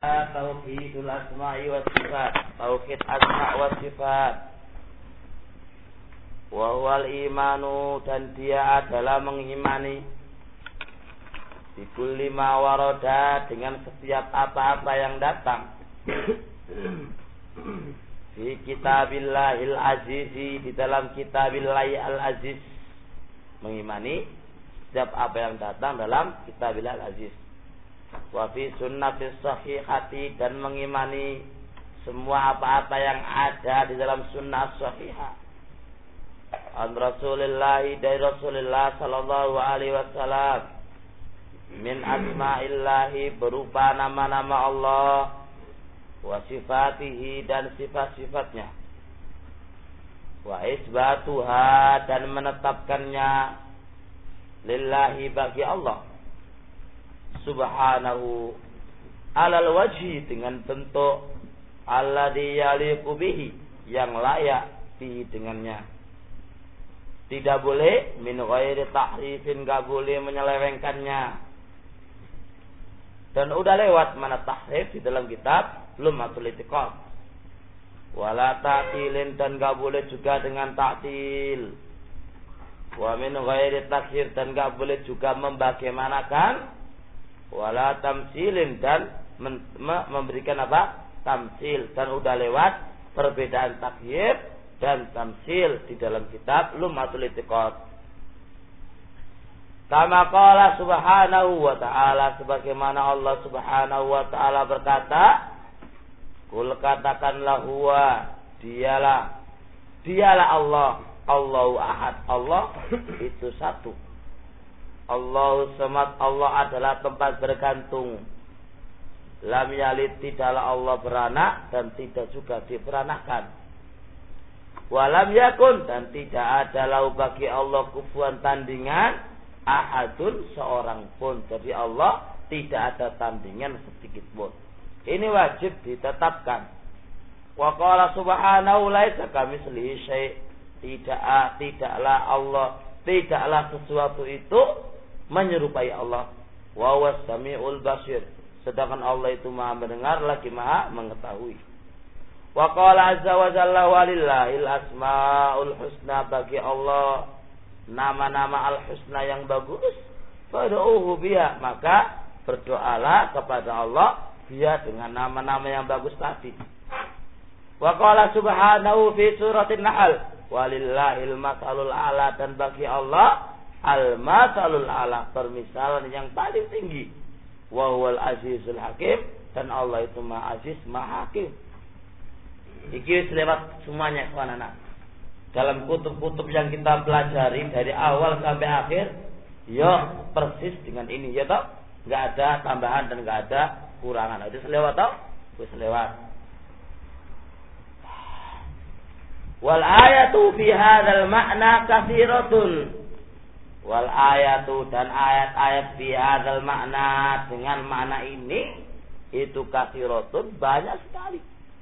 Tauhidul asma'i was sifat, tauhid asma' was sifat. Wa huwal imanu, dan dia adalah mengimani bikulli ma warada, dengan setiap apa-apa yang datang di kitabillahil azizi, di dalam kitabillahi al-aziz. Mengimani setiap apa yang datang dalam kitabillah al-aziz. Wa fi sunnatis sahihati, dan mengimani semua apa-apa yang ada di dalam sunnah sahihah. An Rasulillah, dari Rasulullah sallallahu alaihi wasallam, min asma'illahi, berupa nama-nama Allah, wa sifatihi, dan sifat-sifatnya, wa isbatuha, dan menetapkannya, lillahi, bagi Allah subhanahu, alal wajhi, dengan bentuk alladhi yaliqu bihi, yang layak bihi, dengannya. Tidak boleh min ghairi tahrifin, enggak boleh menyelewengkannya. Dan udah lewat mana tahrif di dalam kitab Lum'atul I'tiqad. Wala ta'tilin, dan enggak boleh juga dengan ta'til. Wa min ghairi takhir, dan enggak boleh juga membagaimanakan. Wala tamsilin, dan memberikan apa? Tamsil. Dan udah lewat perbedaan takhir dan tamsil di dalam kitab Lum'atul I'tiqad. Kama qala subhanahu wa ta'ala, sebagaimana Allah subhanahu wa ta'ala berkata, kul, katakanlah, huwa, dialah Allah, Allahu ahad, Allah itu satu. Allahu samad, Allah adalah tempat bergantung. Lam yalid, tidaklah Allah beranak dan tidak juga diperanakan. Walam yakun, dan tidak ada lahu bagi Allah kufuwan, tandingan, ahadun, seorang pun. Jadi Allah tidak ada tandingan sedikit pun. Ini wajib ditetapkan. Wa qala subhanahu laisa kamitslihi syai', tidaklah Allah, tidaklah sesuatu itu menyerupai Allah. Wa huwas samiul basir, sedangkan Allah itu Maha mendengar lagi Maha mengetahui. Wa qala azza wa jalla walillahil asmaul husna, bagi Allah nama-nama al-husna yang bagus. Fad'uhu biha, maka berdoalah kepada Allah biha, dengan nama-nama yang bagus tadi. Wa qala subhanahu fi suratin Nahl, walillahil masalul a'la, dan bagi Allah al-masalul a'la, permisalan yang paling tinggi. Wa huwal azizul hakim, dan Allah itu Maha Aziz, Maha Hakim. Iki lewat semuanya, kawan-kawan. Dalam kutub-kutub yang kita pelajari dari awal sampai akhir, ya persis dengan ini, ya toh? Enggak ada tambahan dan enggak ada kurangan. Itu selewat toh? Wis lewat. Wal ayatu fi hadzal ma'na katsiratun. Wal ayatu, dan ayat-ayat fi hadzal ma'na, dengan makna ini, itu katsiratun, banyak sekali.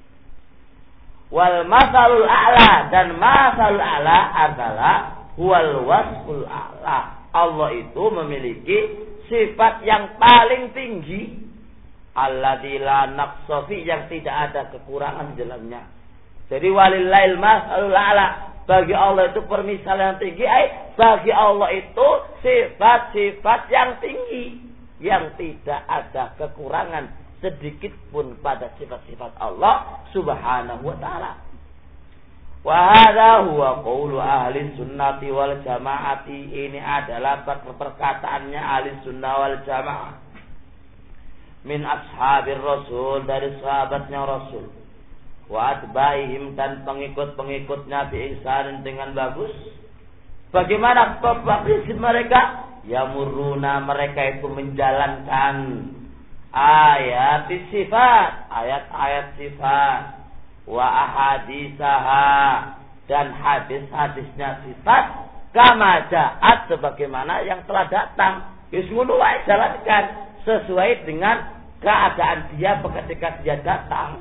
Wal masalul a'la, dan masalul a'la adalah huwal wasful a'la. Allah itu memiliki sifat yang paling tinggi, alladzi la naqsa fi, yang tidak ada kekurangan di dalamnya. Jadi walillahil masalul a'la, bagi Allah itu permisalan yang tinggi, bagi Allah itu sifat-sifat yang tinggi, yang tidak ada kekurangan sedikit pun pada sifat-sifat Allah subhanahu wa ta'ala. Wa hadha huwa qawlu ahli sunnati wal jamaati, ini adalah perkataannya ahli sunnah wal jamaah, min ashabir rasul, dari sahabatnya Rasul, wa atbaihim, dan pengikut-pengikutnya bi ihsan, dengan bagus. Bagaimana prinsip mereka? Yamuruna, mereka itu menjalankan ayat sifat, ayat-ayat sifat, wa ahadisaha, dan hadis-hadisnya sifat, kama ja'at, sebagaimana yang telah datang. Yusmunu wa jalankan sesuai dengan keadaan dia ketika dia datang.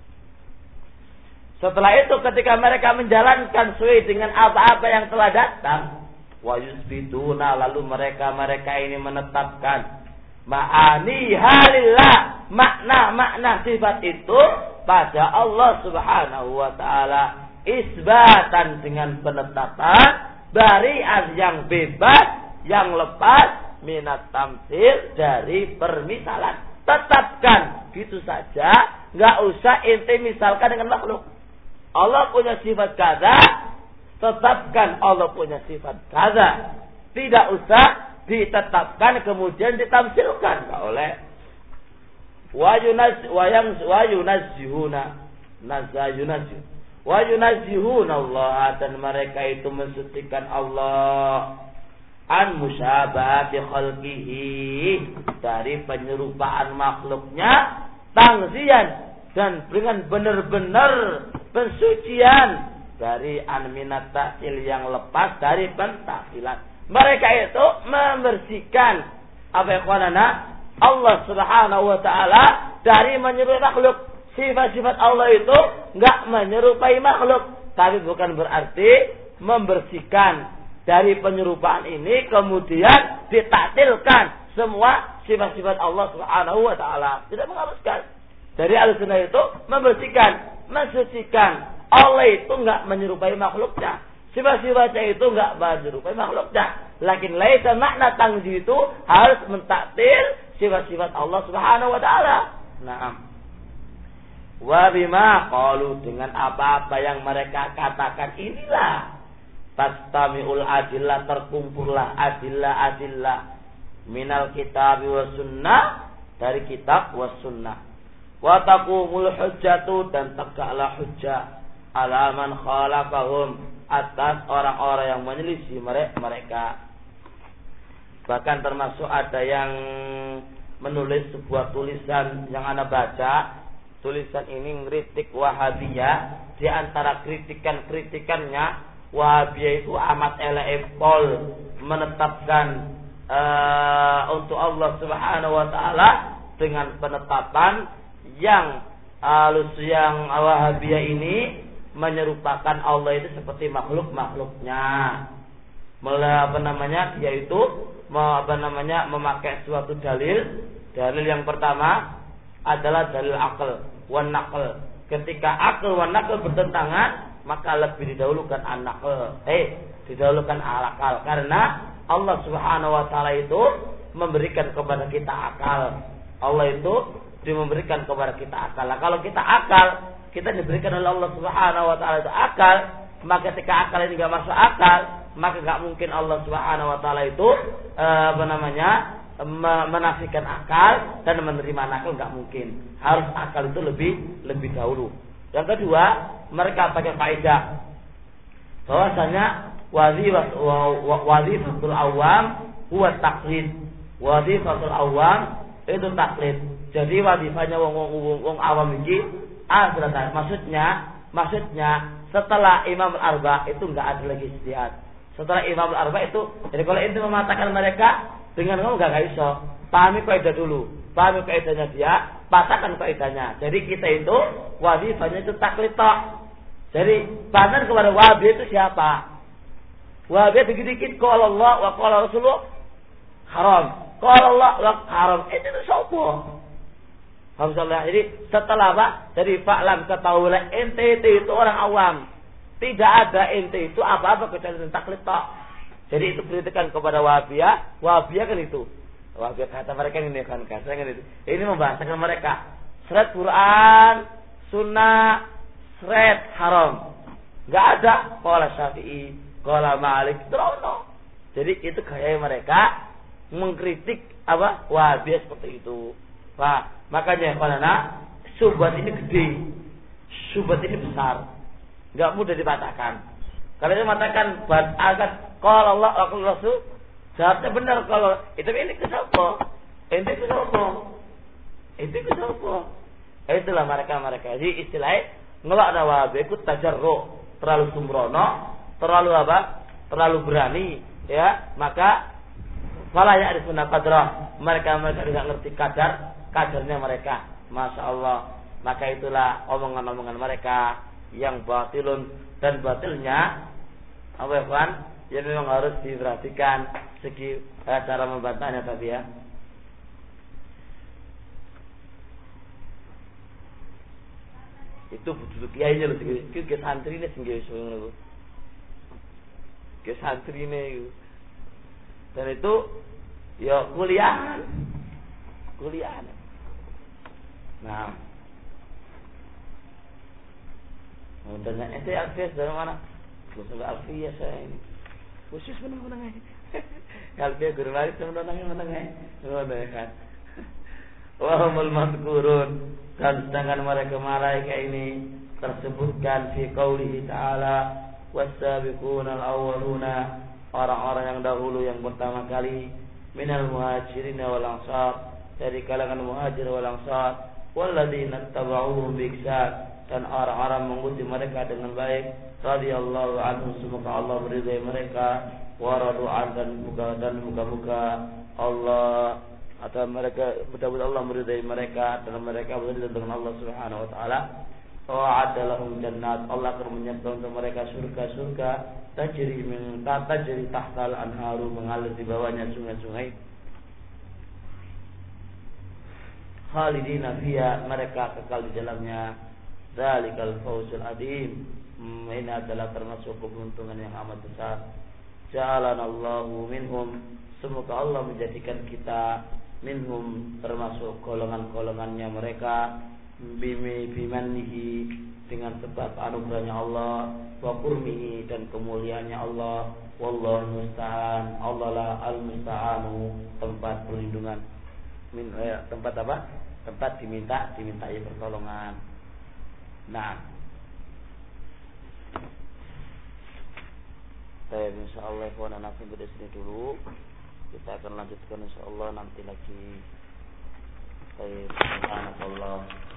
Setelah itu ketika mereka menjalankan sesuai dengan apa-apa yang telah datang, wa yusbituna, lalu mereka ini menetapkan Ma'ani halillah, makna-makna sifat itu pada Allah Subhanahu wa taala isbatan dengan penetapan bari'an yang bebas, yang lepas minat tamsil dari permisalan. Tetapkan gitu saja, enggak usah ente misalkan dengan makhluk. Allah punya sifat kaza, tetapkan Allah punya sifat kaza. Tidak usah ditetapkan kemudian ditamsilkan, enggak oleh. Wa yunazzihuna Allah, dan mereka itu mensucikan Allah an musyabahati khalqihi, dari penyerupaan makhluknya, tangzian, dan dengan benar-benar pensucian dari an minat ta'til, yang lepas dari pentaksilan. Mereka itu membersihkan apa ikhwanana Allah Subhanahu wa taala dari menyerupai makhluk. Sifat-sifat Allah itu enggak menyerupai makhluk, tapi bukan berarti membersihkan dari penyerupaan ini kemudian ditaktilkan semua sifat-sifat Allah Subhanahu wa taala. Tidak mengharuskan. Dari Ahlussunnah itu membersihkan, mensucikan. Allah itu enggak menyerupai makhluknya. Sifat-sifatnya itu enggak menyerupai makhluknya. Lakin laisa makna tangzih itu harus mentaktil sifat-sifat Allah Subhanahu wa taala. Naam. Wa bima qalu, dengan apa-apa yang mereka katakan inilah tastami'ul adillah, terkumpullah adillah minal kitab wa sunnah, dari kitab wa sunnah. Wa taqumul hujjatu, dan tegaklah hujjah ala man khalafahum, atas orang-orang yang menyelisih mereka. Bahkan termasuk ada yang menulis sebuah tulisan yang Anda baca. Tulisan ini ngeritik Wahabiyah. Di antara kritikannya, Wahabiyah itu amat elek-pol menetapkan untuk Allah Subhanahu wa taala dengan penetapan yang Wahabiyah ini menyerupakan Allah itu seperti makhluk-makhluknya. Yaitu memakai suatu dalil yang pertama adalah dalil akal wan naql. Ketika akal wan naql bertentangan, maka lebih didahulukan an-naql, didahulukan akal, karena Allah Subhanahu wa taala itu memberikan kepada kita akal. Allah itu memberikan kepada kita akal. Nah, kalau kita akal, kita diberikan oleh Allah Subhanahu wa taala itu akal, maka ketika akal ini enggak masuk akal, maka enggak mungkin Allah Subhanahu wa taala itu menafikan akal dan menerima akal, enggak mungkin. Harus akal itu lebih dahulu. Yang kedua, mereka pakai kaidah bahwasanya wazifatul awam huwa taqlid. Wazifatul awam itu taklid. Jadi wazifanya wong awam iki selesai. Maksudnya setelah Imam Al-Arba itu enggak ada lagi ijtihad. Setelah Imam Al-Arba itu, jadi kalau itu mematakan mereka dengan kamu enggak iso. Pahami kaidah dulu. Pahami kaidahnya dia, patahkan kaidahnya. Jadi kita itu wazifahnya itu taklid tok. Jadi bahan kepada Wahabi itu siapa? Wahabi dikit-dikit qala Allah wa qala Rasulullah haram. Qala Allah wa haram. Itu siapa? Alhamdulillah. Jadi setelah apa? Jadi fa'lam, ketahuilah ente itu orang awam. Tidak ada ente itu apa-apa kecuali taklid tok. Jadi itu kritikan kepada Wahabiyah. Wahabiyah kan itu. Wahabiyah kata mereka ini kan itu. Ini membahasakan mereka. Seret Quran, Sunnah, seret haram. Enggak ada qala Syafi'i, qala Malik, terus. Jadi itu gaya mereka mengkritik apa? Wahabiyah seperti itu. Wah, makanya karena syubhat ini gede. Syubhat ini besar. Enggak mudah dipatahkan. Kalau dia mengatakan akan qala Allah wa qala Rasul, seharusnya benar kalau itu ini kesapa? Ente kesapa? Ente kesapa? Itulah mereka. Jadi istilahnya ngelak Wahabi ikut tajarru, terlalu sembrono, terlalu apa? Terlalu berani, ya. Maka fala ya'rifuna qadrah. Mereka tidak ngerti kadarnya mereka. Masya Allah. Maka itulah omongan-omongan mereka yang batilun, dan batilnya apa ya Tuhan? Ya memang harus diperhatikan segi cara membantahnya tadi ya. Itu butuh kiai lho iki ke santrine sing nggih ngono. Ke santrine iku. Dan itu ya kuliah. Nah, dan itu Alfias dari mana? Sampai Alfias saya ini. Khusus menang aja. Alfias guru lagi menang aja. Kan. Wahumul madkurun, dan sedangkan mereka ini tersebutkan fi qaulihi ta'ala was-sabiqunal awwaluna, orang-orang yang dahulu yang pertama kali minal muhajirin wal ansar, dari kalangan muhajir wal ansar, walladzina tabauhum bi ihsan, dan orang-orang mengikuti mereka dengan baik, radhiyallahu anhum, semoga Allah meridai mereka, wa radu'an, dan muka-muka Allah atau mereka mudah-mudahan Allah meridai mereka dan mereka berzina dengan Allah Subhanahu wa taala. Wa'ada lahum jannat, Allah akan menyiapkan untuk mereka surga-surga tajri tahtal anharu, mengalir di bawahnya sungai-sungai. Khalidina fiha, mereka kekal di dalamnya. Dzalikal fawzul adzim, ini adalah termasuk keberuntungan yang amat besar. Ja'alanallahu minhum, semoga Allah menjadikan kita minhum, termasuk golongan-golongannya mereka, bimannihi, dengan sebab anugerahnya Allah, wa kurmihi, dan kemuliaannya Allah, wallahu musta'an, Allah lah al-musta'anu, tempat perlindungan, tempat apa? Tempat dimintai pertolongan. Nah, baik, insyaallah kawan anak sampai di sini dulu. Kita akan lanjutkan insyaallah nanti lagi. Baik, subhanallah.